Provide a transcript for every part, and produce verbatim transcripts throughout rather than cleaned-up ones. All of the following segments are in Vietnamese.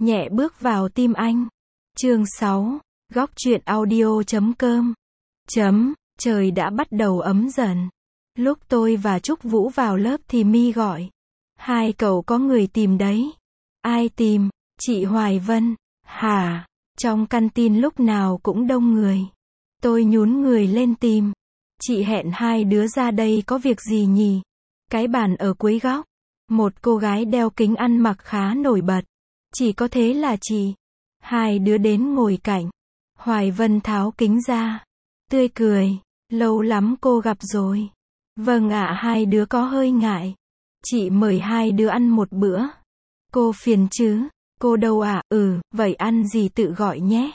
nhẹ bước vào tim anh. Chương sáu, góc truyện audio chấm com. Chấm, trời đã bắt đầu ấm dần. Lúc tôi và Trúc Vũ vào lớp thì My gọi. Hai cậu có người tìm đấy. Ai tìm? Chị Hoài Vân. Hả? Trong canteen lúc nào cũng đông người. Tôi nhún người lên tìm. Chị hẹn hai đứa ra đây có việc gì nhỉ? Cái bàn ở cuối góc. Một cô gái đeo kính ăn mặc khá nổi bật. Chỉ có thế là chị. Hai đứa đến ngồi cạnh. Hoài Vân tháo kính ra. Tươi cười. Lâu lắm cô gặp rồi. Vâng ạ, hai đứa có hơi ngại. Chị mời hai đứa ăn một bữa. Cô phiền chứ? Cô đâu ạ? À? Ừ, vậy ăn gì tự gọi nhé.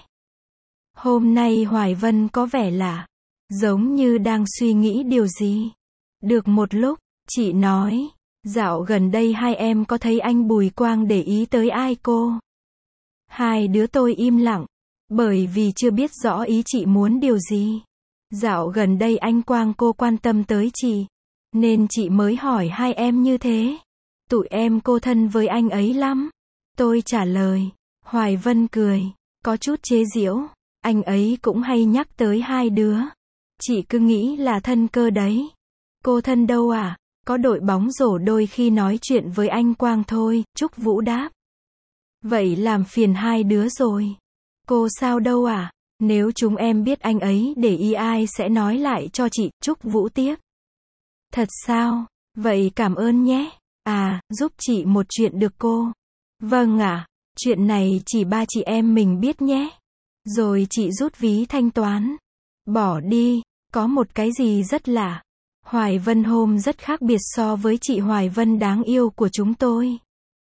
Hôm nay Hoài Vân có vẻ lạ. Giống như đang suy nghĩ điều gì. Được một lúc, chị nói. Dạo gần đây hai em có thấy anh Bùi Quang để ý tới ai cô? Hai đứa tôi im lặng. Bởi vì chưa biết rõ ý chị muốn điều gì. Dạo gần đây anh Quang cô quan tâm tới chị. Nên chị mới hỏi hai em như thế. Tụi em cô thân với anh ấy lắm. Tôi trả lời. Hoài Vân cười. Có chút chế giễu. Anh ấy cũng hay nhắc tới hai đứa. Chị cứ nghĩ là thân cơ đấy. Cô thân đâu à? Có đội bóng rổ đôi khi nói chuyện với anh Quang thôi. Trúc Vũ đáp. Vậy làm phiền hai đứa rồi. Cô sao đâu à? Nếu chúng em biết anh ấy để ý ai sẽ nói lại cho chị. Trúc Vũ tiếp. Thật sao? Vậy cảm ơn nhé. À, giúp chị một chuyện được cô? Vâng ạ. À, chuyện này chỉ ba chị em mình biết nhé. Rồi chị rút ví thanh toán. Bỏ đi. Có một cái gì rất lạ. Hoài Vân hôm rất khác biệt so với chị Hoài Vân đáng yêu của chúng tôi.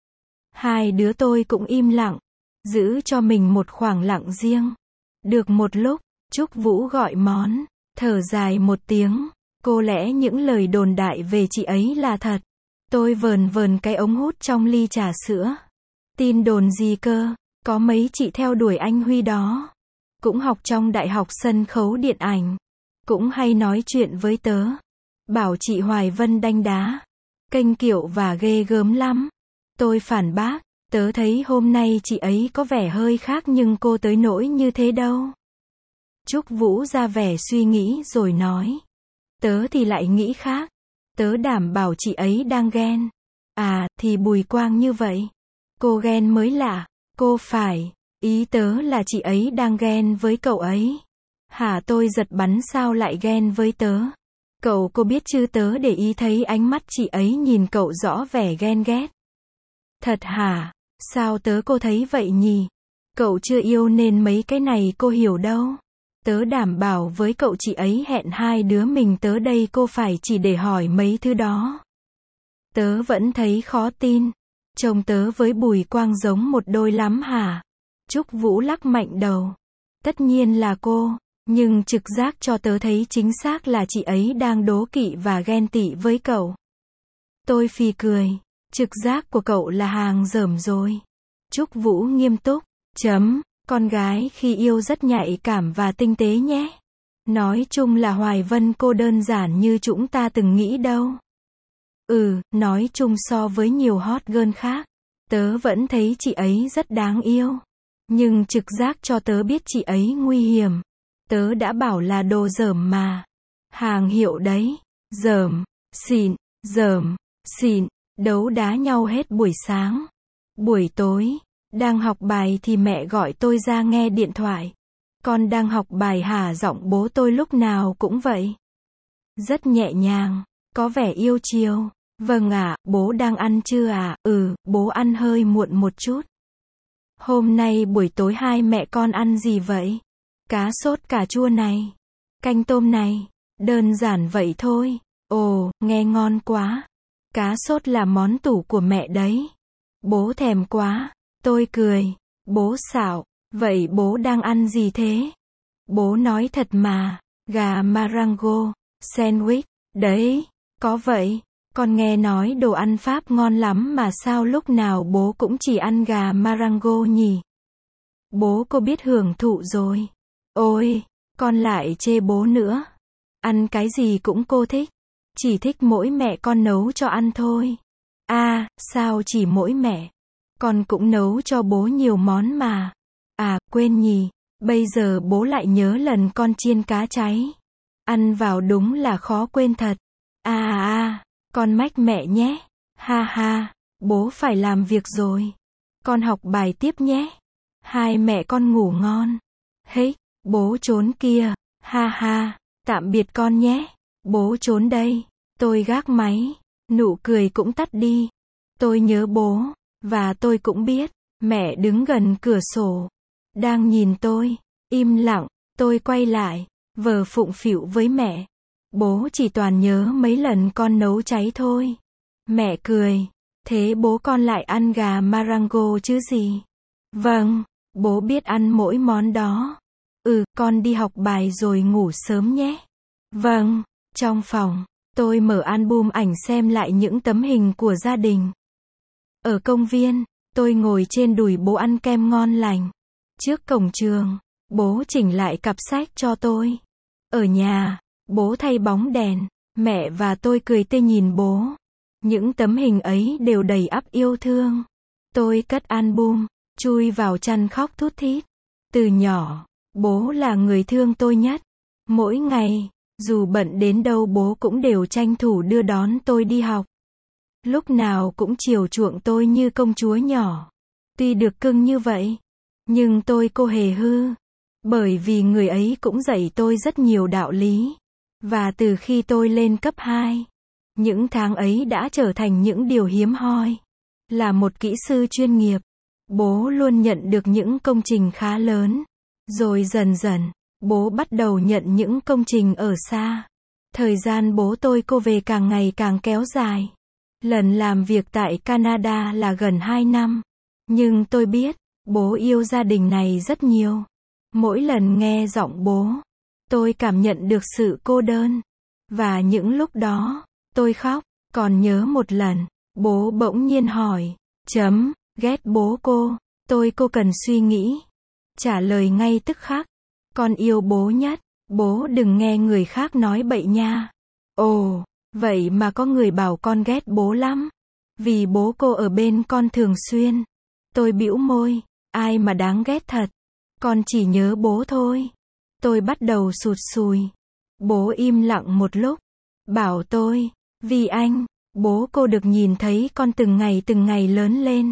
Hai đứa tôi cũng im lặng. Giữ cho mình một khoảng lặng riêng. Được một lúc, Trúc Vũ gọi món. Thở dài một tiếng. Cô lẽ những lời đồn đại về chị ấy là thật. Tôi vờn vờn cái ống hút trong ly trà sữa. Tin đồn gì cơ? Có mấy chị theo đuổi anh Huy đó. Cũng học trong đại học sân khấu điện ảnh. Cũng hay nói chuyện với tớ. Bảo chị Hoài Vân đanh đá. Kênh kiệu và ghê gớm lắm. Tôi phản bác. Tớ thấy hôm nay chị ấy có vẻ hơi khác nhưng cô tới nỗi như thế đâu. Trúc Vũ ra vẻ suy nghĩ rồi nói. Tớ thì lại nghĩ khác. Tớ đảm bảo chị ấy đang ghen. À, thì Bùi Quang như vậy. Cô ghen mới lạ. Cô phải. Ý tớ là chị ấy đang ghen với cậu ấy. Hả? Tôi giật bắn, sao lại ghen với tớ? Cậu cô biết chứ, tớ để ý thấy ánh mắt chị ấy nhìn cậu rõ vẻ ghen ghét. Thật hả? Sao tớ cô thấy vậy nhỉ? Cậu chưa yêu nên mấy cái này cô hiểu đâu. Tớ đảm bảo với cậu chị ấy hẹn hai đứa mình tới đây cô phải chỉ để hỏi mấy thứ đó. Tớ vẫn thấy khó tin. Chồng tớ với Bùi Quang giống một đôi lắm hả? Trúc Vũ lắc mạnh đầu. Tất nhiên là cô. Nhưng trực giác cho tớ thấy chính xác là chị ấy đang đố kỵ và ghen tị với cậu. Tôi phì cười. Trực giác của cậu là hàng dởm rồi. Trúc Vũ nghiêm túc. Chấm. Con gái khi yêu rất nhạy cảm và tinh tế nhé. Nói chung là Hoài Vân cô đơn giản như chúng ta từng nghĩ đâu. Ừ, nói chung so với nhiều hot girl khác. Tớ vẫn thấy chị ấy rất đáng yêu. Nhưng trực giác cho tớ biết chị ấy nguy hiểm. Tớ đã bảo là đồ dởm mà. Hàng hiệu đấy. Dởm, xịn, dởm, xịn. Đấu đá nhau hết buổi sáng. Buổi tối, đang học bài thì mẹ gọi tôi ra nghe điện thoại. Con đang học bài hả? Giọng bố tôi lúc nào cũng vậy. Rất nhẹ nhàng, có vẻ yêu chiều. Vâng ạ, bố đang ăn chưa à? Ừ, bố ăn hơi muộn một chút. Hôm nay buổi tối hai mẹ con ăn gì vậy? Cá sốt cà chua này. Canh tôm này. Đơn giản vậy thôi. Ồ, nghe ngon quá. Cá sốt là món tủ của mẹ đấy. Bố thèm quá. Tôi cười. Bố xạo. Vậy bố đang ăn gì thế? Bố nói thật mà. Gà Marengo. Sandwich. Đấy. Có vậy. Con nghe nói đồ ăn Pháp ngon lắm mà sao lúc nào bố cũng chỉ ăn gà Marengo nhỉ? Bố cô biết hưởng thụ rồi. Ôi, con lại chê bố nữa. Ăn cái gì cũng cô thích. Chỉ thích mỗi mẹ con nấu cho ăn thôi. À, sao chỉ mỗi mẹ? Con cũng nấu cho bố nhiều món mà. À, quên nhỉ, bây giờ bố lại nhớ lần con chiên cá cháy. Ăn vào đúng là khó quên thật. À à à, con mách mẹ nhé. Ha ha, bố phải làm việc rồi. Con học bài tiếp nhé. Hai mẹ con ngủ ngon. Hế, bố trốn kia. Ha ha, tạm biệt con nhé. Bố trốn đây. Tôi gác máy. Nụ cười cũng tắt đi. Tôi nhớ bố. Và tôi cũng biết. Mẹ đứng gần cửa sổ. Đang nhìn tôi. Im lặng. Tôi quay lại. Vờ phụng phịu với mẹ. Bố chỉ toàn nhớ mấy lần con nấu cháy thôi. Mẹ cười. Thế bố con lại ăn gà Marengo chứ gì? Vâng, bố biết ăn mỗi món đó. Ừ, con đi học bài rồi ngủ sớm nhé. Vâng, trong phòng, tôi mở album ảnh xem lại những tấm hình của gia đình. Ở công viên, tôi ngồi trên đùi bố ăn kem ngon lành. Trước cổng trường, bố chỉnh lại cặp sách cho tôi. Ở nhà, bố thay bóng đèn, mẹ và tôi cười tươi nhìn bố. Những tấm hình ấy đều đầy ắp yêu thương. Tôi cất album, chui vào chăn khóc thút thít. Từ nhỏ, bố là người thương tôi nhất. Mỗi ngày, dù bận đến đâu bố cũng đều tranh thủ đưa đón tôi đi học. Lúc nào cũng chiều chuộng tôi như công chúa nhỏ. Tuy được cưng như vậy, nhưng tôi cô hề hư. Bởi vì người ấy cũng dạy tôi rất nhiều đạo lý. Và từ khi tôi lên cấp hai, những tháng ấy đã trở thành những điều hiếm hoi. Là một kỹ sư chuyên nghiệp, bố luôn nhận được những công trình khá lớn. Rồi dần dần, bố bắt đầu nhận những công trình ở xa. Thời gian bố tôi cô về càng ngày càng kéo dài. Lần làm việc tại Canada là gần hai năm. Nhưng tôi biết, bố yêu gia đình này rất nhiều. Mỗi lần nghe giọng bố, tôi cảm nhận được sự cô đơn. Và những lúc đó, tôi khóc. Còn nhớ một lần, bố bỗng nhiên hỏi, chấm, ghét bố cô. Tôi cô cần suy nghĩ. Trả lời ngay tức khắc, con yêu bố nhất. Bố đừng nghe người khác nói bậy nha. Ồ, vậy mà có người bảo con ghét bố lắm. Vì bố cô ở bên con thường xuyên. Tôi bĩu môi, ai mà đáng ghét thật. Con chỉ nhớ bố thôi. Tôi bắt đầu sụt sùi. Bố im lặng một lúc. Bảo tôi, vì anh, bố cô được nhìn thấy con từng ngày từng ngày lớn lên.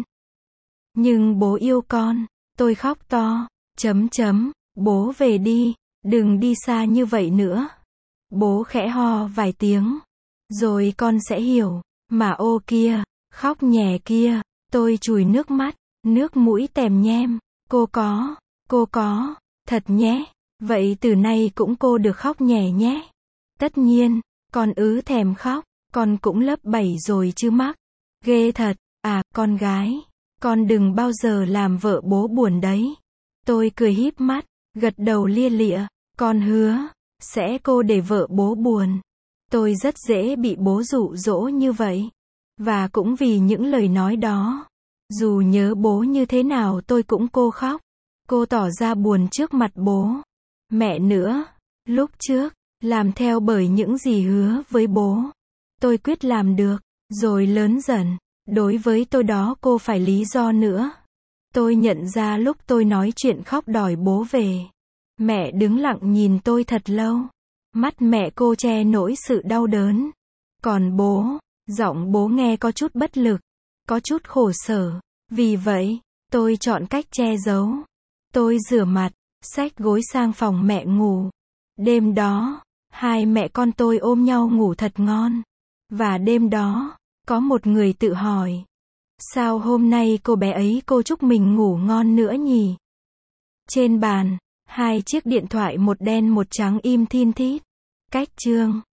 Nhưng bố yêu con. Tôi khóc to. Chấm chấm, bố về đi. Đừng đi xa như vậy nữa. Bố khẽ ho vài tiếng. Rồi con sẽ hiểu. Mà ô kia, khóc nhè kia. Tôi chùi nước mắt. Nước mũi tèm nhem. Cô có, cô có, thật nhé. Vậy từ nay cũng cô được khóc nhè nhé. Tất nhiên, con ứ thèm khóc. Con cũng lớp bảy rồi chứ mắc. Ghê thật, à, con gái. Con đừng bao giờ làm vợ bố buồn đấy. Tôi cười híp mắt, gật đầu lia lịa. Con hứa, sẽ cô để vợ bố buồn. Tôi rất dễ bị bố dụ dỗ như vậy. Và cũng vì những lời nói đó. Dù nhớ bố như thế nào tôi cũng cô khóc. Cô tỏ ra buồn trước mặt bố. Mẹ nữa. Lúc trước, làm theo bởi những gì hứa với bố. Tôi quyết làm được. Rồi lớn dần. Đối với tôi đó cô phải lý do nữa. Tôi nhận ra lúc tôi nói chuyện khóc đòi bố về. Mẹ đứng lặng nhìn tôi thật lâu. Mắt mẹ cô che nỗi sự đau đớn. Còn bố, giọng bố nghe có chút bất lực. Có chút khổ sở. Vì vậy, tôi chọn cách che giấu. Tôi rửa mặt, xách gối sang phòng mẹ ngủ. Đêm đó, hai mẹ con tôi ôm nhau ngủ thật ngon. Và đêm đó, có một người tự hỏi. Sao hôm nay cô bé ấy cô chúc mình ngủ ngon nữa nhỉ? Trên bàn, hai chiếc điện thoại một đen một trắng im thin thít. Cách chương.